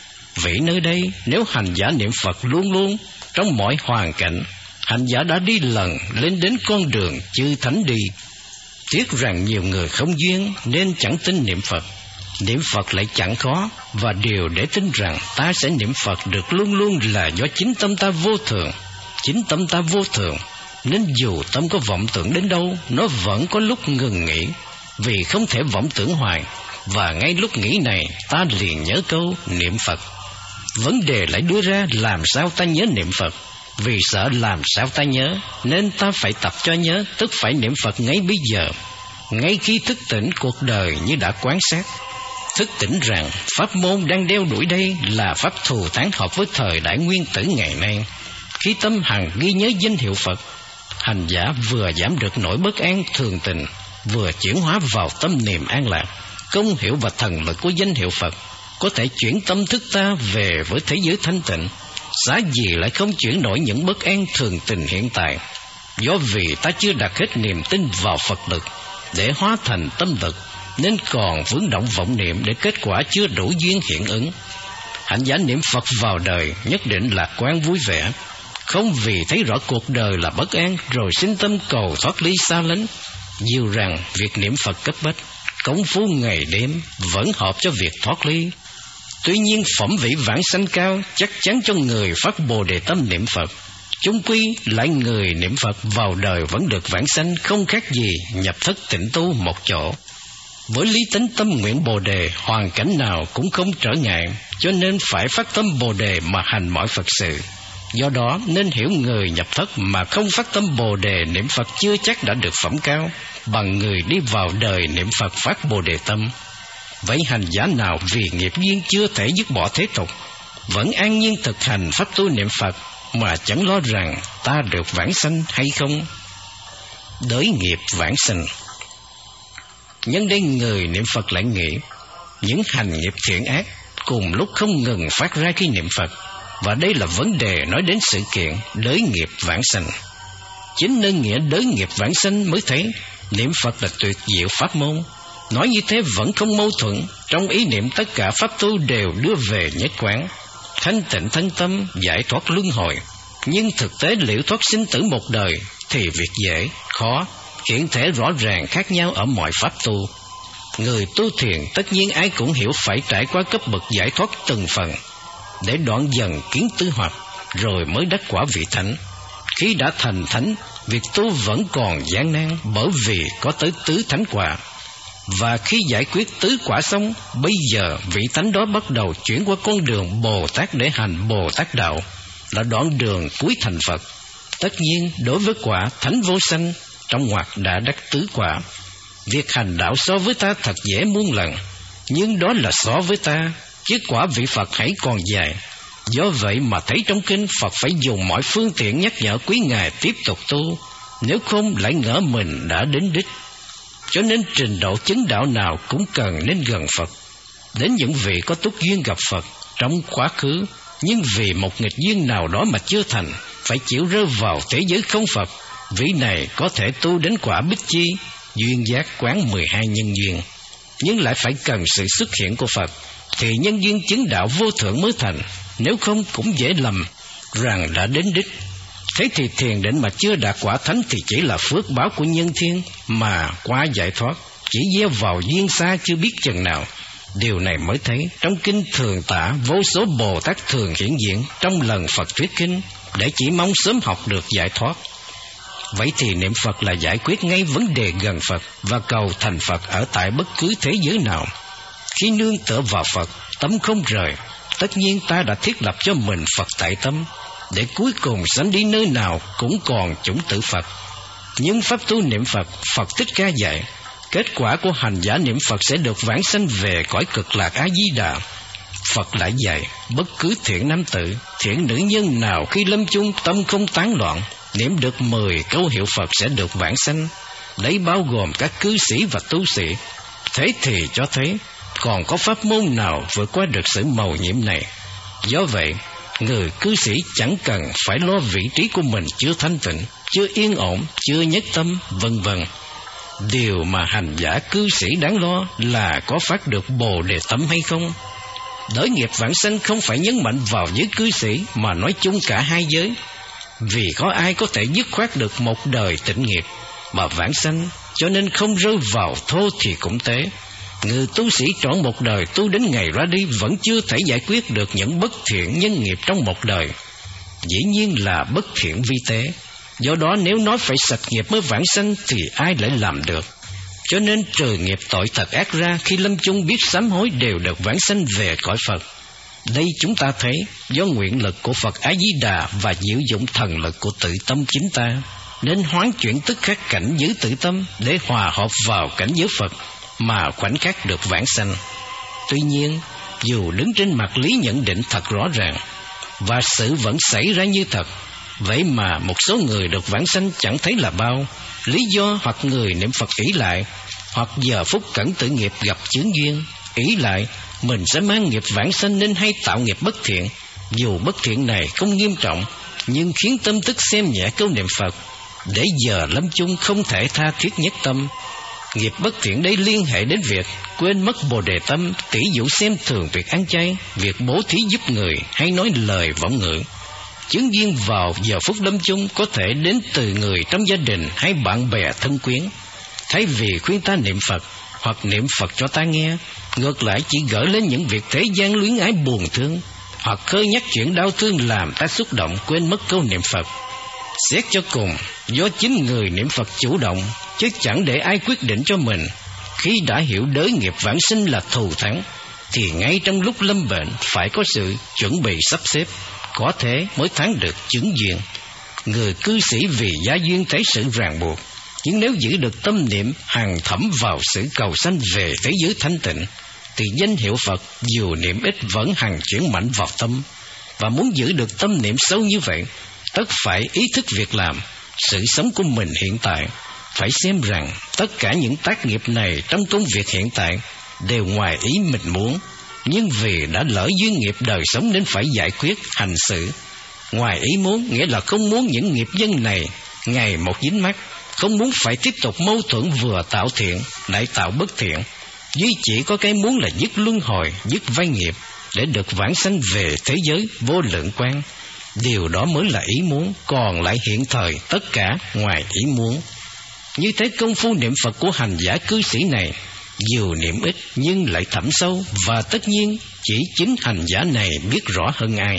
Vì nơi đây nếu hành giả niệm Phật luôn luôn trong mọi hoàn cảnh, hành giả đã đi lần lên đến con đường chư thánh đi. Tiếc rằng nhiều người không duyên nên chẳng tin niệm Phật. Niệm Phật lại chẳng khó, và điều để tin rằng ta sẽ niệm Phật được luôn luôn là do chính tâm ta vô thường. Chính tâm ta vô thường, nên dù tâm có vọng tưởng đến đâu, nó vẫn có lúc ngừng nghỉ, vì không thể vọng tưởng hoài. Và ngay lúc nghỉ này, ta liền nhớ câu niệm Phật. Vấn đề lại đưa ra làm sao ta nhớ niệm Phật. Vì sợ làm sao ta nhớ, nên ta phải tập cho nhớ, tức phải niệm Phật ngay bây giờ. Ngay khi thức tỉnh, cuộc đời như đã quán sát, thức tỉnh rằng pháp môn đang đeo đuổi đây là pháp thù thắng hợp với thời đại nguyên tử ngày nay. Khi tâm hằng ghi nhớ danh hiệu Phật, hành giả vừa giảm được nỗi bất an thường tình, vừa chuyển hóa vào tâm niệm an lạc. Công hiệu và thần lực của danh hiệu Phật có thể chuyển tâm thức ta về với thế giới thanh tịnh. Giá gì lại không chuyển nổi những bất an thường tình hiện tại, do vì ta chưa đặt hết niềm tin vào Phật lực để hóa thành tâm lực, nên còn vướng động vọng niệm để kết quả chưa đủ duyên hiện ứng. Hành giả niệm Phật vào đời nhất định lạc quan vui vẻ, không vì thấy rõ cuộc đời là bất an rồi sinh tâm cầu thoát ly xa lánh. Dù rằng việc niệm Phật cấp bách, công phu ngày đêm vẫn hợp cho việc thoát ly. Tuy nhiên phẩm vị vãng sanh cao chắc chắn cho người phát Bồ Đề tâm niệm Phật. Chung quy lại người niệm Phật vào đời vẫn được vãng sanh, không khác gì nhập thất tịnh tu một chỗ. Với lý tính tâm nguyện Bồ Đề, hoàn cảnh nào cũng không trở ngại, cho nên phải phát tâm Bồ Đề mà hành mọi Phật sự. Do đó nên hiểu người nhập thất mà không phát tâm Bồ Đề niệm Phật chưa chắc đã được phẩm cao bằng người đi vào đời niệm Phật phát Bồ Đề tâm. Vậy hành giả nào vì nghiệp duyên chưa thể dứt bỏ thế tục, vẫn an nhiên thực hành pháp tu niệm Phật mà chẳng lo rằng ta được vãng sanh hay không? Đới nghiệp vãng sanh. Nhân đây người niệm Phật lại nghĩ những hành nghiệp thiện ác cùng lúc không ngừng phát ra khi niệm Phật, và đây là vấn đề nói đến sự kiện đới nghiệp vãng sanh. Chính nơi nghĩa đới nghiệp vãng sanh mới thấy niệm Phật là tuyệt diệu pháp môn. Nói như thế vẫn không mâu thuẫn, trong ý niệm tất cả pháp tu đều đưa về nhất quán, thanh tịnh thân tâm, giải thoát luân hồi. Nhưng thực tế liệu thoát sinh tử một đời thì việc dễ, khó, hiện thể rõ ràng khác nhau ở mọi pháp tu. Người tu thiền tất nhiên ai cũng hiểu phải trải qua cấp bậc giải thoát từng phần, để đoạn dần kiến tứ hoặc, rồi mới đắc quả vị thánh. Khi đã thành thánh, việc tu vẫn còn gian nan, bởi vì có tới tứ thánh quả. Và khi giải quyết tứ quả xong, bây giờ vị thánh đó bắt đầu chuyển qua con đường Bồ Tát để hành Bồ Tát đạo, là đoạn đường cuối thành Phật. Tất nhiên đối với quả thánh vô sanh, trong ngoặc đã đắc tứ quả. Việc hành đạo so với ta thật dễ muôn lần, nhưng đó là so với ta, chứ quả vị Phật hãy còn dài. Do vậy mà thấy trong kinh Phật phải dùng mọi phương tiện nhắc nhở quý ngài tiếp tục tu, nếu không lại ngỡ mình đã đến đích. Cho nên trình độ chứng đạo nào cũng cần nên gần Phật. Đến những vị có túc duyên gặp Phật trong quá khứ, nhưng vì một nghịch duyên nào đó mà chưa thành, phải chịu rơi vào thế giới không Phật, vị này có thể tu đến quả Bích Chi, duyên giác quán mười hai nhân duyên. Nhưng lại phải cần sự xuất hiện của Phật, thì nhân duyên chứng đạo vô thượng mới thành, nếu không cũng dễ lầm rằng đã đến đích. Thế thì thiền định mà chưa đạt quả thánh thì chỉ là phước báo của nhân thiên, mà qua giải thoát chỉ gieo vào duyên xa chưa biết chừng nào. Điều này mới thấy trong kinh thường tả vô số Bồ Tát thường hiện diện trong lần Phật thuyết kinh, để chỉ mong sớm học được giải thoát. Vậy thì niệm Phật là giải quyết ngay vấn đề gần Phật và cầu thành Phật ở tại bất cứ thế giới nào. Khi nương tựa vào Phật, tâm không rời, tất nhiên ta đã thiết lập cho mình Phật tại tâm. để cuối cùng sánh đi nơi nào cũng còn chủng tử Phật. Nhưng pháp tu niệm Phật, Phật Thích Ca dạy, kết quả của hành giả niệm Phật sẽ được vãng sanh về cõi cực lạc A Di Đà. Phật lại dạy, bất cứ thiện nam tử, thiện nữ nhân nào khi lâm chung tâm không tán loạn, niệm được mười câu hiệu Phật sẽ được vãng sanh. Đấy bao gồm các cư sĩ và tu sĩ. Thế thì cho thấy còn có pháp môn nào vượt qua được sự mầu nhiệm này. Do vậy, người cư sĩ chẳng cần phải lo vị trí của mình chưa thanh tịnh, chưa yên ổn, chưa nhất tâm, vân vân. Điều mà hành giả cư sĩ đáng lo là có phát được Bồ Đề tâm hay không. Đới nghiệp vãng sanh không phải nhấn mạnh vào giới cư sĩ mà nói chung cả hai giới. Vì có ai có thể dứt khoát được một đời tịnh nghiệp mà vãng sanh, cho nên không rơi vào thô thì cũng tế. Người tu sĩ trọn một đời tu đến ngày ra đi vẫn chưa thể giải quyết được những bất thiện nhân nghiệp trong một đời. Dĩ nhiên là bất thiện vi tế. Do đó nếu nói phải sạch nghiệp mới vãng sanh thì ai lại làm được. Cho nên trừ nghiệp tội thật ác ra, khi lâm chung biết sám hối đều được vãng sanh về cõi Phật. Đây chúng ta thấy do nguyện lực của Phật A Di Đà và diệu dụng thần lực của tự tâm chính ta, nên hoán chuyển tức khắc cảnh giới tự tâm để hòa hợp vào cảnh giới Phật mà khoảnh khắc được vãng sanh. Tuy nhiên, dù đứng trên mặt lý nhận định thật rõ ràng và sự vẫn xảy ra như thật, vậy mà một số người được vãng sanh chẳng thấy là bao. Lý do hoặc người niệm Phật ỷ lại, hoặc giờ phút cẩn tử nghiệp gặp chướng duyên, ỷ lại mình sẽ mang nghiệp vãng sanh nên hay tạo nghiệp bất thiện. Dù bất thiện này không nghiêm trọng, nhưng khiến tâm thức xem nhẹ câu niệm Phật, để giờ lâm chung không thể tha thiết nhất tâm. Nghiệp bất thiện đây liên hệ đến việc quên mất Bồ Đề tâm, tỷ dụ xem thường việc ăn chay, việc bố thí giúp người hay nói lời võng ngữ. Chứng duyên vào giờ phút lâm chung có thể đến từ người trong gia đình hay bạn bè thân quyến. Thay vì khuyên ta niệm Phật hoặc niệm Phật cho ta nghe, ngược lại chỉ gửi lên những việc thế gian luyến ái buồn thương, hoặc khơi nhắc chuyện đau thương làm ta xúc động quên mất câu niệm Phật. Xét cho cùng, do chính người niệm Phật chủ động, chứ chẳng để ai quyết định cho mình. Khi đã hiểu đới nghiệp vãng sinh là thù thắng, thì ngay trong lúc lâm bệnh phải có sự chuẩn bị sắp xếp, có thể mới thắng được chứng duyên. Người cư sĩ vì gia duyên thấy sự ràng buộc, nhưng nếu giữ được tâm niệm hằng thẩm vào sự cầu sanh về thế giới thanh tịnh, thì danh hiệu Phật dù niệm ít vẫn hằng chuyển mạnh vào tâm. Và muốn giữ được tâm niệm sâu như vậy, tất phải ý thức việc làm, sự sống của mình hiện tại. Phải xem rằng tất cả những tác nghiệp này trong công việc hiện tại đều ngoài ý mình muốn, nhưng vì đã lỡ duyên nghiệp đời sống nên phải giải quyết, hành xử. Ngoài ý muốn nghĩa là không muốn những nghiệp dân này ngày một dính mắc, không muốn phải tiếp tục mâu thuẫn vừa tạo thiện lại tạo bất thiện. Duy chỉ có cái muốn là dứt luân hồi, dứt vay nghiệp để được vãng sanh về thế giới vô lượng quang. Điều đó mới là ý muốn, còn lại hiện thời tất cả ngoài ý muốn. Như thế công phu niệm Phật của hành giả cư sĩ này dù niệm ít nhưng lại thẩm sâu, và tất nhiên chỉ chính hành giả này biết rõ hơn ai.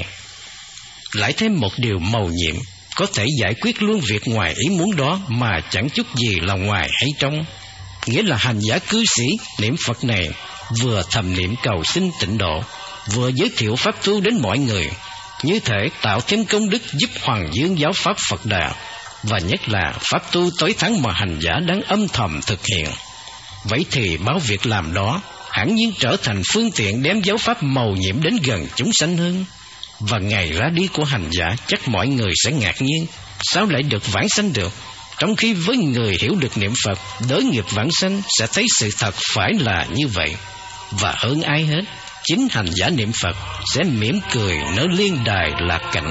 Lại thêm một điều mầu nhiệm có thể giải quyết luôn việc ngoài ý muốn đó mà chẳng chút gì là ngoài hay trong. Nghĩa là hành giả cư sĩ niệm Phật này vừa thầm niệm cầu xin tịnh độ, vừa giới thiệu pháp tu đến mọi người, như thể tạo thêm công đức giúp hoàng dương giáo pháp Phật Đà, và nhất là pháp tu tối thắng mà hành giả đang âm thầm thực hiện. Vậy thì bao việc làm đó hẳn nhiên trở thành phương tiện đem giáo pháp mầu nhiệm đến gần chúng sanh hơn. Và ngày ra đi của hành giả chắc mọi người sẽ ngạc nhiên, sao lại được vãng sanh được, trong khi với người hiểu được niệm Phật, đới nghiệp vãng sanh sẽ thấy sự thật phải là như vậy. Và hơn ai hết, chính hành giả niệm Phật sẽ mỉm cười nơi liên đài lạc cảnh.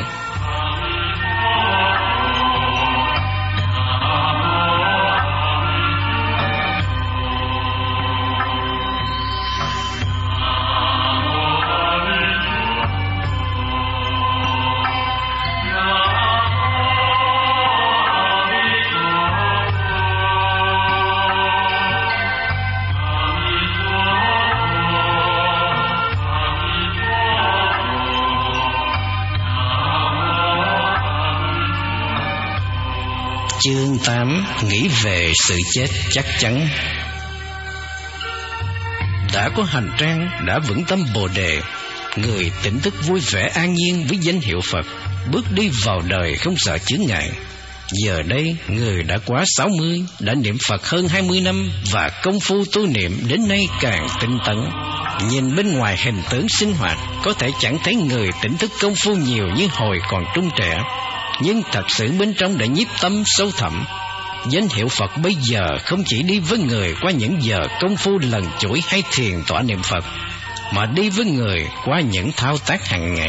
Chương tám. Nghĩ về sự chết chắc chắn. Đã có hành trang, đã vững tâm Bồ Đề, người tỉnh thức vui vẻ an nhiên với danh hiệu Phật, bước đi vào đời không sợ chướng ngại. Giờ đây người đã quá sáu mươi, đã niệm Phật hơn hai mươi năm và công phu tu niệm đến nay càng tinh tấn. Nhìn bên ngoài hình tướng sinh hoạt, có thể chẳng thấy người tỉnh thức công phu nhiều như hồi còn trung trẻ, nhưng thật sự bên trong đã nhiếp tâm sâu thẳm. Danh hiệu Phật bây giờ không chỉ đi với người qua những giờ công phu lần chuỗi hay thiền tọa niệm Phật, mà đi với người qua những thao tác hàng ngày.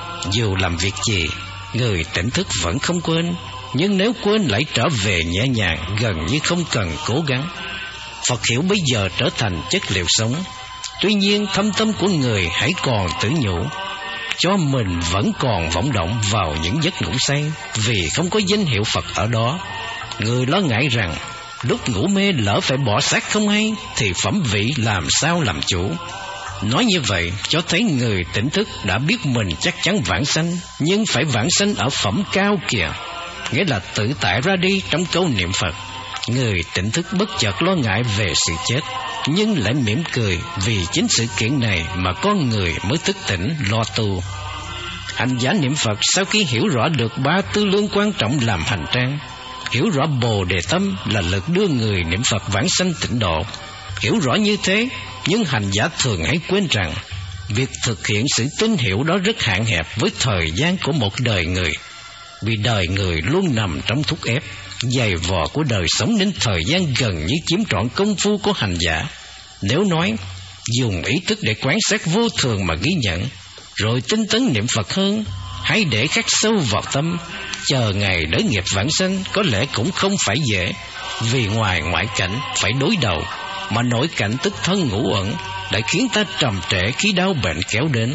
Dù làm việc gì, người tỉnh thức vẫn không quên, nhưng nếu quên lại trở về nhẹ nhàng, gần như không cần cố gắng. Phật hiểu bây giờ trở thành chất liệu sống. Tuy nhiên thâm tâm của người hãy còn tự nhủ cho mình vẫn còn vọng động vào những giấc ngủ say, vì không có danh hiệu Phật ở đó. Người lo ngại rằng lúc ngủ mê lỡ phải bỏ xác không hay, thì phẩm vị làm sao làm chủ. Nói như vậy cho thấy người tỉnh thức đã biết mình chắc chắn vãng sanh, nhưng phải vãng sanh ở phẩm cao kìa, nghĩa là tự tại ra đi trong câu niệm Phật. Người tỉnh thức bất chợt lo ngại về sự chết, nhưng lại mỉm cười vì chính sự kiện này mà con người mới thức tỉnh lo tu. Hành giả niệm Phật sau khi hiểu rõ được ba tư lương quan trọng làm hành trang, hiểu rõ Bồ Đề tâm là lực đưa người niệm Phật vãng sanh tịnh độ, hiểu rõ như thế, nhưng hành giả thường hay quên rằng việc thực hiện sự tín hiểu đó rất hạn hẹp với thời gian của một đời người. Vì đời người luôn nằm trong thúc ép, dày vò của đời sống, nên thời gian gần như chiếm trọn công phu của hành giả. Nếu nói dùng ý thức để quan sát vô thường mà ghi nhận, rồi tinh tấn niệm Phật hơn, hãy để khắc sâu vào tâm, chờ ngày đới nghiệp vãng sanh có lẽ cũng không phải dễ. Vì ngoài ngoại cảnh phải đối đầu, mà nội cảnh tức thân ngũ ẩn đã khiến ta trầm trễ khi đau bệnh kéo đến.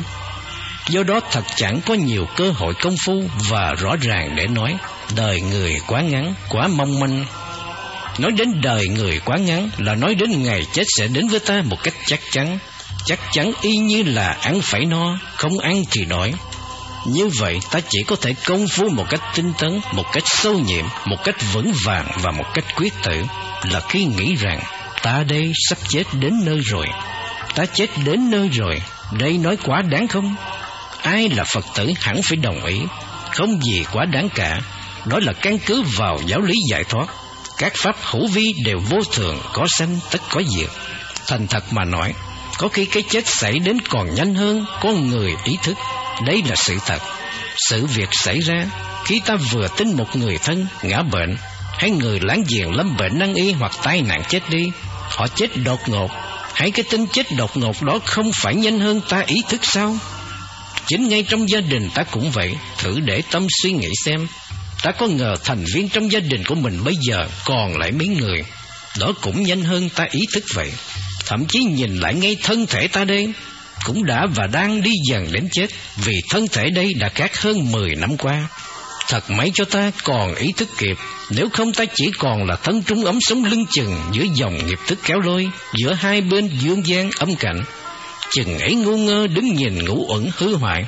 Do đó thật chẳng có nhiều cơ hội công phu, và rõ ràng để nói đời người quá ngắn, quá mong manh. Nói đến đời người quá ngắn là nói đến ngày chết sẽ đến với ta một cách chắc chắn, chắc chắn y như là ăn phải no, không ăn thì đói. Như vậy ta chỉ có thể công phu một cách tinh tấn, một cách sâu nhiệm, một cách vững vàng và một cách quyết tử, là khi nghĩ rằng ta đây sắp chết đến nơi rồi, ta chết đến nơi rồi. Đây nói quá đáng không? Ai là Phật tử hẳn phải đồng ý, không gì quá đáng cả. Đó là căn cứ vào giáo lý giải thoát. Các pháp hữu vi đều vô thường, có sanh tất có diệt. Thành thật mà nói, có khi cái chết xảy đến còn nhanh hơn con người ý thức. Đây là sự thật. Sự việc xảy ra khi ta vừa tin một người thân ngã bệnh, hay người láng giềng lâm bệnh nan y hoặc tai nạn chết đi. Họ chết đột ngột, hay cái tin chết đột ngột đó không phải nhanh hơn ta ý thức sao? Chính ngay trong gia đình ta cũng vậy. Thử để tâm suy nghĩ xem, ta có ngờ thành viên trong gia đình của mình bây giờ còn lại mấy người, đó cũng nhanh hơn ta ý thức vậy. Thậm chí nhìn lại ngay thân thể ta đây, cũng đã và đang đi dần đến chết, vì thân thể đây đã khác hơn mười năm qua. Thật may cho ta còn ý thức kịp, nếu không ta chỉ còn là thân trung ấm sống lưng chừng giữa dòng nghiệp thức kéo lôi, giữa hai bên dương gian âm cảnh. Chừng ấy ngu ngơ đứng nhìn ngũ uẩn hư hoại,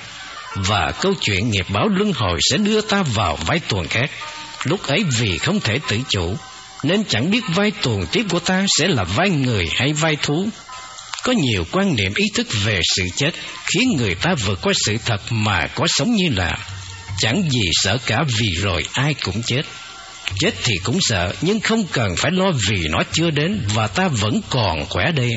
và câu chuyện nghiệp báo luân hồi sẽ đưa ta vào vai tuồng khác. Lúc ấy vì không thể tự chủ, nên chẳng biết vai tuồng tiếp của ta sẽ là vai người hay vai thú. Có nhiều quan niệm ý thức về sự chết khiến người ta vượt qua sự thật mà có sống như là chẳng gì sợ cả, vì rồi ai cũng chết. Chết thì cũng sợ, nhưng không cần phải lo vì nó chưa đến và ta vẫn còn khỏe đây.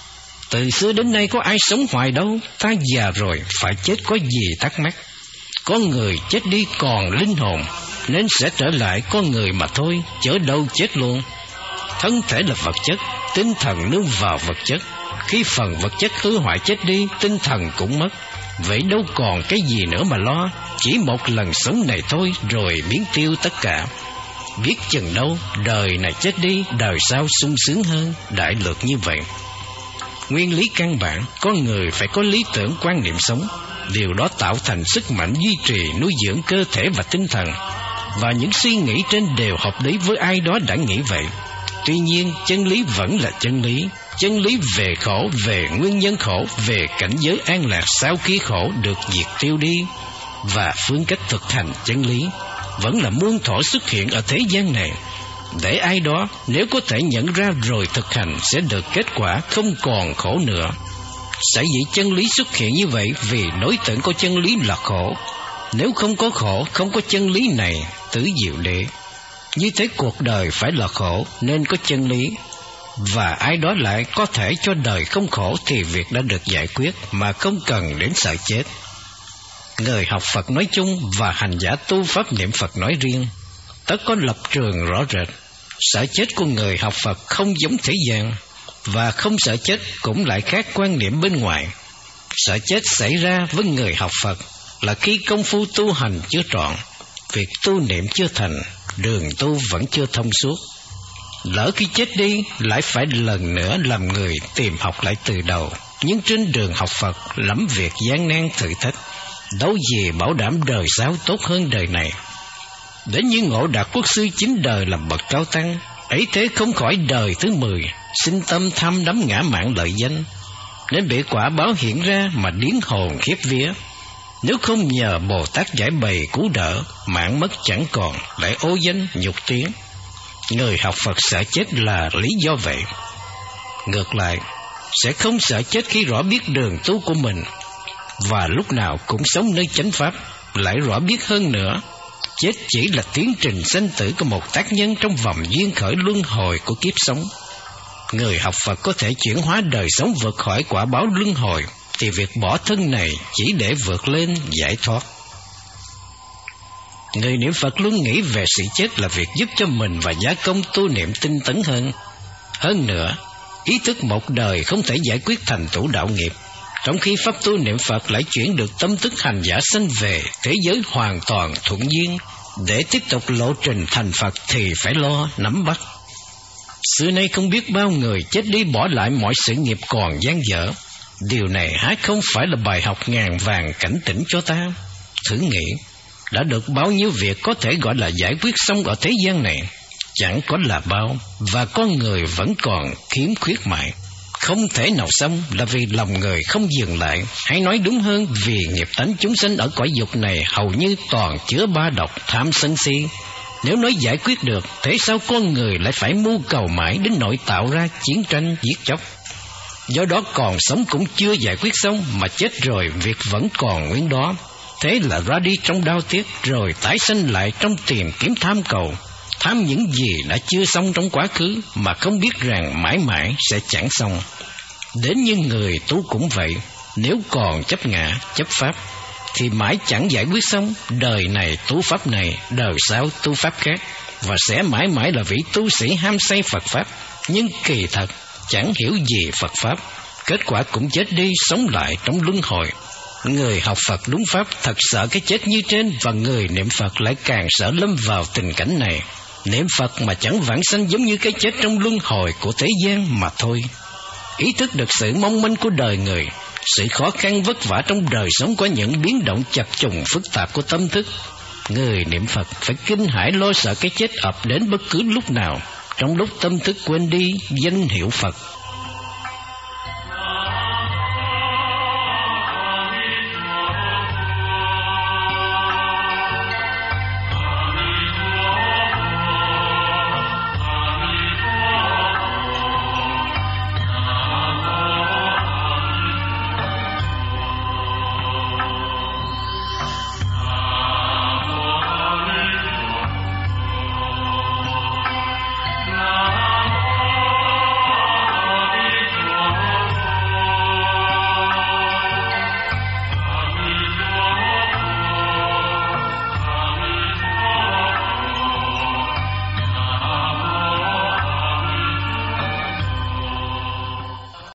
Từ xưa đến nay có ai sống hoài đâu, ta già rồi phải chết có gì thắc mắc. Con người chết đi còn linh hồn, nên sẽ trở lại con người mà thôi, chớ đâu chết luôn. Thân thể là vật chất, tinh thần nương vào vật chất. Khi phần vật chất hư hoại chết đi, tinh thần cũng mất. Vậy đâu còn cái gì nữa mà lo, chỉ một lần sống này thôi rồi biến tiêu tất cả. Biết chừng đâu đời này chết đi, đời sau sung sướng hơn, đại lược như vậy. Nguyên lý căn bản, con người phải có lý tưởng quan niệm sống. Điều đó tạo thành sức mạnh duy trì nuôi dưỡng cơ thể và tinh thần. Và những suy nghĩ trên đều hợp lý với ai đó đã nghĩ vậy. Tuy nhiên chân lý vẫn là chân lý. Chân lý về khổ, về nguyên nhân khổ, về cảnh giới an lạc sau khi khổ được diệt tiêu đi. Và phương cách thực hành chân lý vẫn là muôn thuở xuất hiện ở thế gian này, để ai đó nếu có thể nhận ra rồi thực hành sẽ được kết quả không còn khổ nữa. Sở dĩ chân lý xuất hiện như vậy vì đối tượng của chân lý là khổ. Nếu không có khổ, không có chân lý này, tứ diệu đế. Như thế cuộc đời phải là khổ nên có chân lý. Và ai đó lại có thể cho đời không khổ thì việc đã được giải quyết mà không cần đến sợ chết. Người học Phật nói chung và hành giả tu pháp niệm Phật nói riêng, tất có lập trường rõ rệt. Sợ chết của người học Phật không giống thế gian, và không sợ chết cũng lại khác quan niệm bên ngoài. Sợ chết xảy ra với người học Phật là khi công phu tu hành chưa trọn, việc tu niệm chưa thành, đường tu vẫn chưa thông suốt. Lỡ khi chết đi lại phải lần nữa làm người tìm học lại từ đầu. Nhưng trên đường học Phật lắm việc gian nan thử thách, đâu gì bảo đảm đời sau tốt hơn đời này. Đến như Ngộ Đạt Quốc sư chín đời làm bậc cao tăng, ấy thế không khỏi đời thứ mười, sinh tâm tham đắm ngã mạn lợi danh, nên bị quả báo hiện ra mà điếng hồn khiếp vía. Nếu không nhờ Bồ Tát giải bày cứu đỡ, mạng mất chẳng còn, lại ô danh nhục tiếng. Người học Phật sợ chết là lý do vậy. Ngược lại, sẽ không sợ chết khi rõ biết đường tu của mình, và lúc nào cũng sống nơi chánh pháp. Lại rõ biết hơn nữa, chết chỉ là tiến trình sanh tử của một tác nhân trong vòng duyên khởi luân hồi của kiếp sống. Người học Phật có thể chuyển hóa đời sống vượt khỏi quả báo luân hồi, thì việc bỏ thân này chỉ để vượt lên giải thoát. Người niệm Phật luôn nghĩ về sự chết là việc giúp cho mình và gia công tu niệm tinh tấn hơn. Hơn nữa, ý thức một đời không thể giải quyết thành tựu đạo nghiệp, trong khi pháp tu niệm Phật lại chuyển được tâm thức hành giả sanh về thế giới hoàn toàn thuận duyên. Để tiếp tục lộ trình thành Phật thì phải lo nắm bắt. Xưa nay không biết bao người chết đi bỏ lại mọi sự nghiệp còn dang dở. Điều này há không phải là bài học ngàn vàng cảnh tỉnh cho ta? Thử nghĩ, đã được bao nhiêu việc có thể gọi là giải quyết xong ở thế gian này? Chẳng có là bao, và con người vẫn còn khiếm khuyết mãi. Không thể nào xong là vì lòng người không dừng lại, hay nói đúng hơn vì nghiệp tánh chúng sinh ở cõi dục này hầu như toàn chứa ba độc tham sân si. Nếu nói giải quyết được, thế sao con người lại phải mưu cầu mãi đến nỗi tạo ra chiến tranh giết chóc? Do đó còn sống cũng chưa giải quyết xong, mà chết rồi việc vẫn còn nguyên đó. Thế là ra đi trong đau tiếc, rồi tái sanh lại trong tìm kiếm tham cầu. Tham những gì đã chưa xong trong quá khứ, mà không biết rằng mãi mãi sẽ chẳng xong. Đến như người tu cũng vậy, nếu còn chấp ngã, chấp pháp, thì mãi chẳng giải quyết xong. Đời này tu pháp này, đời sau tu pháp khác, và sẽ mãi mãi là vị tu sĩ ham say Phật Pháp, nhưng kỳ thật chẳng hiểu gì Phật Pháp. Kết quả cũng chết đi sống lại trong luân hồi. Người học Phật đúng pháp thật sợ cái chết như trên, và người niệm Phật lại càng sợ lâm vào tình cảnh này. Niệm Phật mà chẳng vãng sanh giống như cái chết trong luân hồi của thế gian mà thôi. Ý thức được sự mong manh của đời người, sự khó khăn vất vả trong đời sống có những biến động chập trùng phức tạp của tâm thức. Người niệm Phật phải kinh hãi lo sợ cái chết ập đến bất cứ lúc nào, trong lúc tâm thức quên đi danh hiệu Phật.